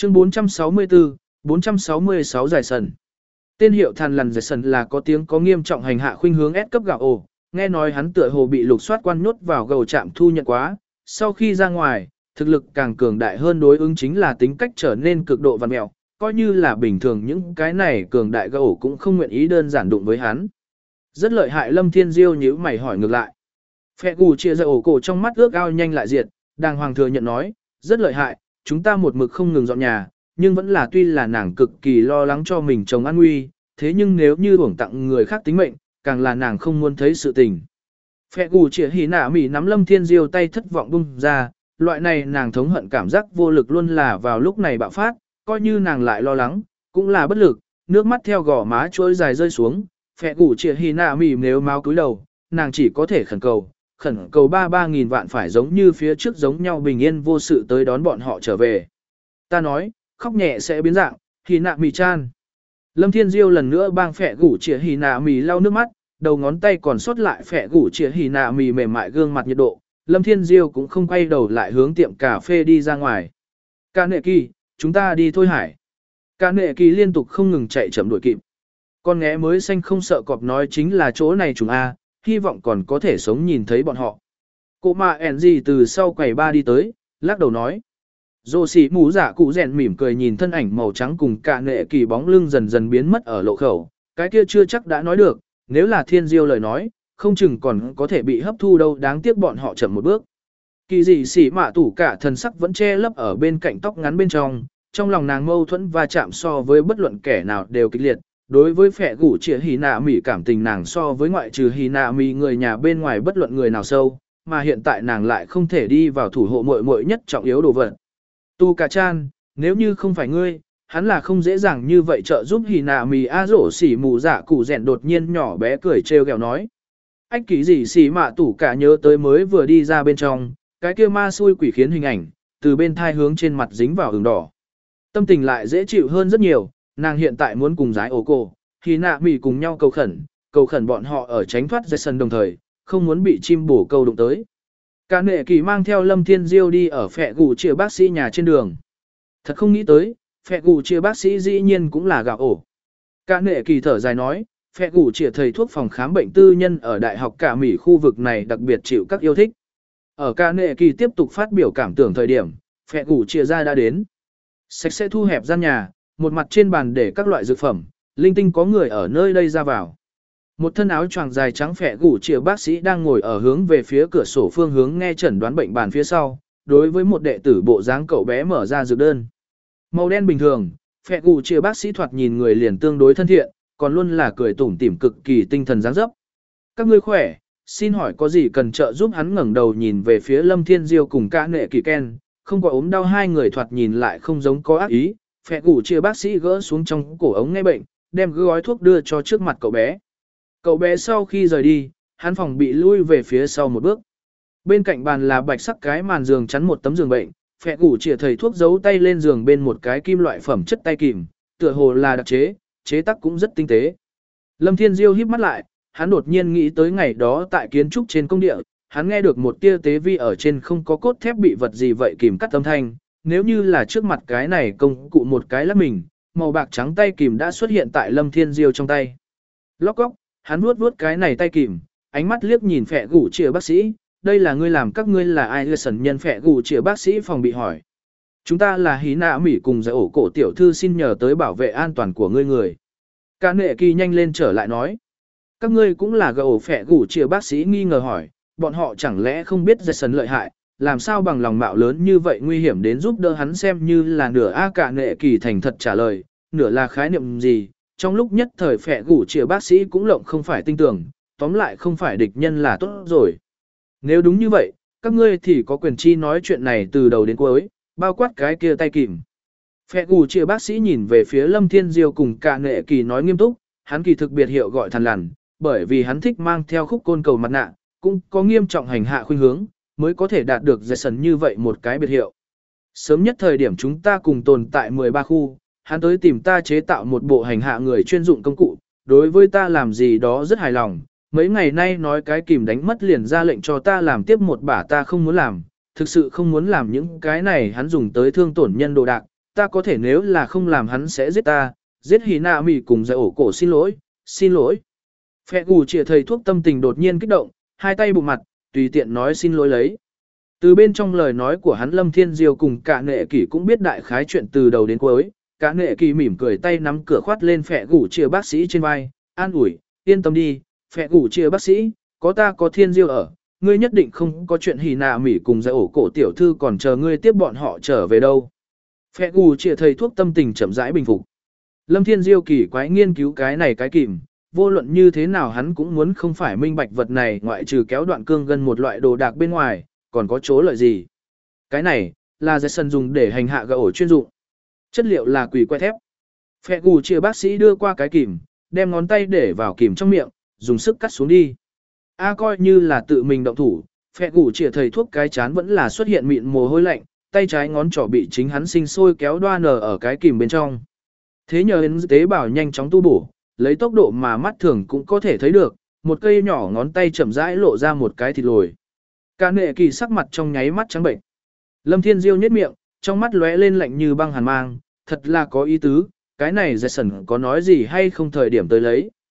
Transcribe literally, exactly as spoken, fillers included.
Chương bốn trăm sáu mươi tư, bốn trăm sáu mươi sáu giải sần. Tên hiệu Thằn Lằn Giải Sần là có tiếng có nghiêm trọng hành hạ khuynh hướng S cấp gạo ổ, nghe nói hắn tựa hồ bị lục soát quan nhốt vào gầu trạm thu nhận quá, sau khi ra ngoài, thực lực càng cường đại hơn, đối ứng chính là tính cách trở nên cực độ vằn mẹo, coi như là bình thường những cái này cường đại gầu cũng không nguyện ý đơn giản đụng với hắn. Rất lợi hại. Lâm Thiên Diêu nhíu mày hỏi ngược lại. Phệ gù chia ra ổ cổ trong mắt ước ao nhanh lại diệt, đàng hoàng thừa nhận nói, rất lợi hại, chúng ta một mực không ngừng dọn nhà, nhưng vẫn là tuy là nàng cực kỳ lo lắng cho mình chồng an nguy, thế nhưng nếu như uổng tặng người khác tính mệnh, càng là nàng không muốn thấy sự tình. Phệ gù chia hỉ nạ mỉ nắm Lâm Thiên Diêu tay thất vọng bung ra, loại này nàng thống hận cảm giác vô lực luôn là vào lúc này bạo phát, coi như nàng lại lo lắng, cũng là bất lực, nước mắt theo gò má trôi dài rơi xuống. Phệ gù chia hỉ nạ mỉ nếu máu cúi đầu, nàng chỉ có thể khẩn cầu, khẩn cầu ba ba nghìn vạn phải giống như phía trước giống nhau bình yên vô sự tới đón bọn họ trở về. Ta nói, khóc nhẹ sẽ biến dạng, hỉ nạ mỉ chan. Lâm Thiên Diêu lần nữa bang phệ gù chia hỉ nạ mỉ lau nước mắt, đầu ngón tay còn sót lại phệ gù chia hỉ nạ mỉ mềm mại gương mặt nhiệt độ. Lâm Thiên Diêu cũng không quay đầu lại hướng tiệm cà phê đi ra ngoài. Cả nệ kỳ, chúng ta đi thôi hải. Cả nệ kỳ liên tục không ngừng chạy chậm đuổi kịp. Con nghé mới xanh không sợ cọp nói chính là chỗ này chúng A, hy vọng còn có thể sống nhìn thấy bọn họ. Cô mà ẻn gì từ sau quầy ba đi tới, lắc đầu nói. Dô xỉ mũ giả cụ rèn mỉm cười nhìn thân ảnh màu trắng cùng cả nệ kỳ bóng lưng dần dần biến mất ở lộ khẩu. Cái kia chưa chắc đã nói được, nếu là Thiên Diêu lời nói, không chừng còn có thể bị hấp thu đâu, đáng tiếc bọn họ chậm một bước. Kỳ dị xỉ mạ tủ cả thần sắc vẫn che lấp ở bên cạnh tóc ngắn bên trong, trong lòng nàng mâu thuẫn và chạm so với bất luận kẻ nào đều kịch liệt. Đối với phệ gủ trịa hì nạ mỉ cảm tình nàng so với ngoại trừ hì nạ mỉ người nhà bên ngoài bất luận người nào sâu, mà hiện tại nàng lại không thể đi vào thủ hộ muội muội nhất trọng yếu đồ vật. Tu cả chan, nếu như không phải ngươi, hắn là không dễ dàng như vậy trợ giúp hì nạ mỉ. A rổ xỉ mù dạ cụ rèn đột nhiên nhỏ bé cười trêu ghẹo nói. Ách kỳ gì xỉ mạ tủ cả nhớ tới mới vừa đi ra bên trong, cái kia ma xui quỷ khiến hình ảnh, từ bên thai hướng trên mặt dính vào ửng đỏ. Tâm tình lại dễ chịu hơn rất nhiều, nàng hiện tại muốn cùng giái ổ cổ, thì nạ mỉ cùng nhau cầu khẩn, cầu khẩn bọn họ ở tránh thoát Jason đồng thời, không muốn bị chim bổ câu đụng tới. Cả nệ kỳ mang theo Lâm Thiên Diêu đi ở phệ gù chia bác sĩ nhà trên đường. Thật không nghĩ tới, phệ gù chia bác sĩ dĩ nhiên cũng là gạo ổ. Cả nệ kỳ thở dài nói, phệ gù chia thầy thuốc phòng khám bệnh tư nhân ở đại học cả Mỹ khu vực này đặc biệt chịu các yêu thích. Ở cả nệ kỳ tiếp tục phát biểu cảm tưởng thời điểm, phệ gù chia ra đã đến. Sạch sẽ thu hẹp gian nhà, một mặt trên bàn để các loại dược phẩm, linh tinh có người ở nơi đây ra vào. Một thân áo choàng dài trắng phệ gù chia bác sĩ đang ngồi ở hướng về phía cửa sổ phương hướng nghe chẩn đoán bệnh bàn phía sau, đối với một đệ tử bộ dáng cậu bé mở ra dược đơn. Màu đen bình thường, phệ gù chia bác sĩ thoạt nhìn người liền tương đối thân thiện, còn luôn là cười tủm tỉm cực kỳ tinh thần dáng dấp. Các ngươi khỏe, xin hỏi có gì cần trợ giúp? Hắn ngẩng đầu nhìn về phía Lâm Thiên Diêu cùng cả nệ kỳ Ken, không có ốm đau hai người thoạt nhìn lại không giống có ác ý. Phệ gù chia bác sĩ gỡ xuống trong cổ ống nghe bệnh, đem gói thuốc đưa cho trước mặt cậu bé. Cậu bé sau khi rời đi, hắn phòng bị lui về phía sau một bước. Bên cạnh bàn là bạch sắc cái màn giường chắn một tấm giường bệnh, phệ gù chia thầy thuốc giấu tay lên giường bên một cái kim loại phẩm chất tay kìm, tựa hồ là đặc chế, chế tác cũng rất tinh tế. Lâm Thiên Diêu híp mắt lại, hắn đột nhiên nghĩ tới ngày đó tại kiến trúc trên công địa, hắn nghe được một tia tế vi ở trên không có cốt thép bị vật gì vậy kìm cắt âm thanh. Nếu như là trước mặt cái này công cụ một cái lắp mình, màu bạc trắng tay kìm đã xuất hiện tại Lâm Thiên Diêu trong tay. Lóc góc, hắn vuốt vuốt cái này tay kìm, ánh mắt liếc nhìn phệ gù chia bác sĩ, đây là ngươi làm, các ngươi là ai? Sần nhân phệ gù chia bác sĩ phòng bị hỏi. Chúng ta là hí nạ mỉ cùng giải ổ cổ tiểu thư xin nhờ tới bảo vệ an toàn của ngươi người. Cả nệ kỳ nhanh lên trở lại nói. Các ngươi cũng là gậu phệ gù chia bác sĩ nghi ngờ hỏi, bọn họ chẳng lẽ không biết Jason lợi hại, làm sao bằng lòng mạo lớn như vậy nguy hiểm đến giúp đỡ hắn? Xem như là nửa A cả nệ kỳ thành thật trả lời, nửa là khái niệm gì, trong lúc nhất thời phệ gù chia bác sĩ cũng lộng không phải tin tưởng, tóm lại không phải địch nhân là tốt rồi. Nếu đúng như vậy, các ngươi thì có quyền chi nói chuyện này từ đầu đến cuối, bao quát cái kia tay kìm. Phệ gù chia bác sĩ nhìn về phía Lâm Thiên Diêu cùng cả nệ kỳ nói nghiêm túc, hắn kỳ thực biệt hiệu gọi Thằn Lằn, bởi vì hắn thích mang theo khúc côn cầu mặt nạ, cũng có nghiêm trọng hành hạ khuynh hướng, mới có thể đạt được Jason như vậy một cái biệt hiệu. Sớm nhất thời điểm chúng ta cùng tồn tại mười ba khu, hắn tới tìm ta chế tạo một bộ hành hạ người chuyên dụng công cụ, đối với ta làm gì đó rất hài lòng. Mấy ngày nay nói cái kìm đánh mất liền ra lệnh cho ta làm tiếp một bả, ta không muốn làm, thực sự không muốn làm những cái này hắn dùng tới thương tổn nhân đồ đạc, ta có thể nếu là không làm hắn sẽ giết ta, giết hỉ nạ mỉ cùng giải ổ cổ xin lỗi, xin lỗi. Phẹ gù chìa thầy thuốc tâm tình đột nhiên kích động, hai tay bụng mặt, tùy tiện nói xin lỗi lấy. Từ bên trong lời nói của hắn Lâm Thiên Diêu cùng cả nệ kỷ cũng biết đại khái chuyện từ đầu đến cuối, cả nệ kỷ mỉm cười tay nắm cửa khoát lên phẹ gù chìa bác sĩ trên vai, an ủi, yên tâm đi, phẹ gù chìa bác sĩ, có ta có Thiên Diêu ở, ngươi nhất định không có chuyện hỉ nạ mỉ cùng giải ổ cổ tiểu thư còn chờ ngươi tiếp bọn họ trở về đâu. Phẹ gù chìa thầy thuốc tâm tình chậm rãi bình phục. Lâm Thiên Diêu kỳ quái nghiên cứu cái này cái kìm, vô luận như thế nào hắn cũng muốn không phải minh bạch vật này ngoại trừ kéo đoạn cương gần một loại đồ đạc bên ngoài, còn có chỗ lợi gì. Cái này, là Jason dùng để hành hạ gà ổ chuyên dụng. Chất liệu là quỷ que thép. Phẹ gù chìa bác sĩ đưa qua cái kìm, đem ngón tay để vào kìm trong miệng, dùng sức cắt xuống đi. A coi như là tự mình động thủ, phẹ gù chìa thầy thuốc cái chán vẫn là xuất hiện mịn mồ hôi lạnh, tay trái ngón trỏ bị chính hắn sinh sôi kéo đoan nở ở cái kìm bên trong. Thế nhờ đến tế bào nhanh chóng tu bổ, lấy tốc độ mà mắt thường cũng có thể thấy được, một cây nhỏ ngón tay chậm rãi lộ ra một cái thịt lồi. Cả nệ kỳ sắc mặt trong nháy mắt trắng bệnh. Lâm Thiên Diêu nhếch miệng, trong mắt lóe lên lạnh như băng hàn mang, thật là có ý tứ, cái này Jason có nói gì hay không thời điểm tới lấy.